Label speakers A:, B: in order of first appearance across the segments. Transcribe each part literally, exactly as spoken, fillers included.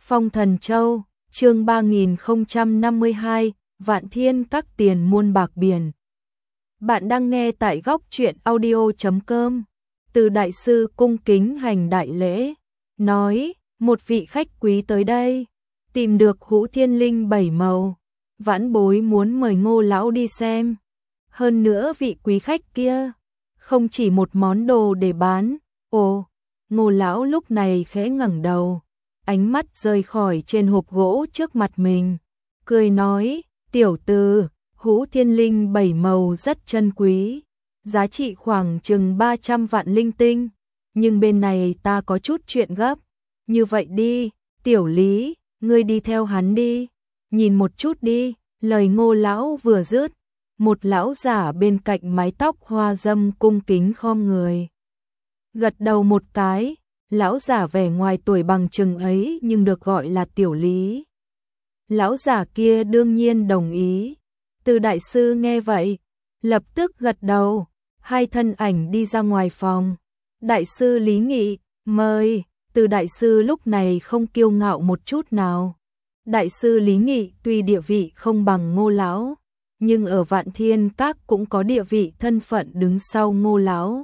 A: Phong Thần Châu, chương ba nghìn không trăm năm mươi hai, Vạn Thiên Các tiền muôn bạc biển. Bạn đang nghe tại góc truyện audio chấm com. Từ đại sư cung kính hành đại lễ, nói, một vị khách quý tới đây, tìm được hũ thiên linh bảy màu, vãn bối muốn mời Ngô lão đi xem. Hơn nữa vị quý khách kia, không chỉ một món đồ để bán. Ồ, Ngô lão lúc này khẽ ngẩng đầu, ánh mắt rời khỏi trên hộp gỗ trước mặt mình, cười nói, tiểu tử, hũ thiên linh bảy màu rất chân quý, giá trị khoảng chừng ba trăm vạn linh tinh, nhưng bên này ta có chút chuyện gấp, như vậy đi, tiểu Lý, ngươi đi theo hắn đi, nhìn một chút đi. Lời Ngô lão vừa dứt, một lão giả bên cạnh mái tóc hoa dâm cung kính khom người, gật đầu một cái. Lão giả vẻ ngoài tuổi bằng chừng ấy nhưng được gọi là tiểu Lý. Lão giả kia đương nhiên đồng ý. Từ đại sư nghe vậy, lập tức gật đầu, hai thân ảnh đi ra ngoài phòng. Đại sư Lý Nghị, mời. Từ đại sư lúc này không kiêu ngạo một chút nào. Đại sư Lý Nghị tuy địa vị không bằng Ngô lão, nhưng ở Vạn Thiên Các cũng có địa vị thân phận đứng sau Ngô lão.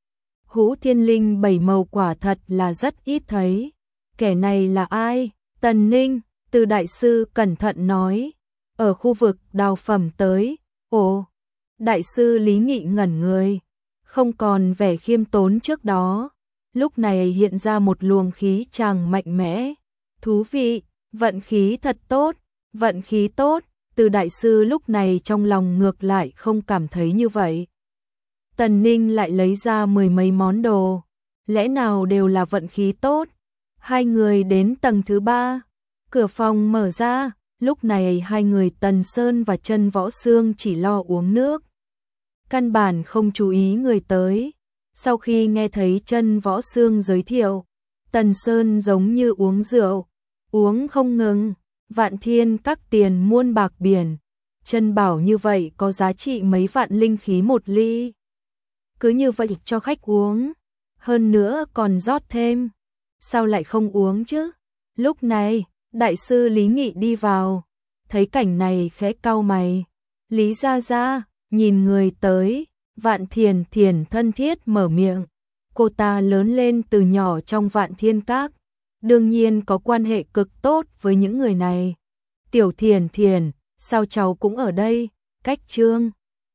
A: Hũ thiên linh bảy màu quả thật là rất ít thấy. Kẻ này là ai? Tần Ninh, Từ đại sư cẩn thận nói, ở khu vực đào phẩm tới. Ồ, đại sư Lý Nghị ngẩn người, không còn vẻ khiêm tốn trước đó, lúc này hiện ra một luồng khí tràng mạnh mẽ. Thú vị, vận khí thật tốt, vận khí tốt. Từ đại sư lúc này trong lòng ngược lại không cảm thấy như vậy. Tần Ninh lại lấy ra mười mấy món đồ, lẽ nào đều là vận khí tốt. Hai người đến tầng thứ ba, cửa phòng mở ra, lúc này hai người Tần Sơn và Chân Võ Xương chỉ lo uống nước, căn bản không chú ý người tới. Sau khi nghe thấy Chân Võ Xương giới thiệu, Tần Sơn giống như uống rượu, uống không ngừng. Vạn Thiên Các tiền muôn bạc biển, Chân bảo như vậy có giá trị mấy vạn linh khí một ly. Cứ như vậy cho khách uống, hơn nữa còn rót thêm, sao lại không uống chứ? Lúc này, đại sư Lý Nghị đi vào, thấy cảnh này khẽ cau mày. Lý gia gia, nhìn người tới, Vạn Thiền Thiền thân thiết mở miệng. Cô ta lớn lên từ nhỏ trong Vạn Thiên Các, đương nhiên có quan hệ cực tốt với những người này. Tiểu Thiền Thiền, sao cháu cũng ở đây? Cách Trương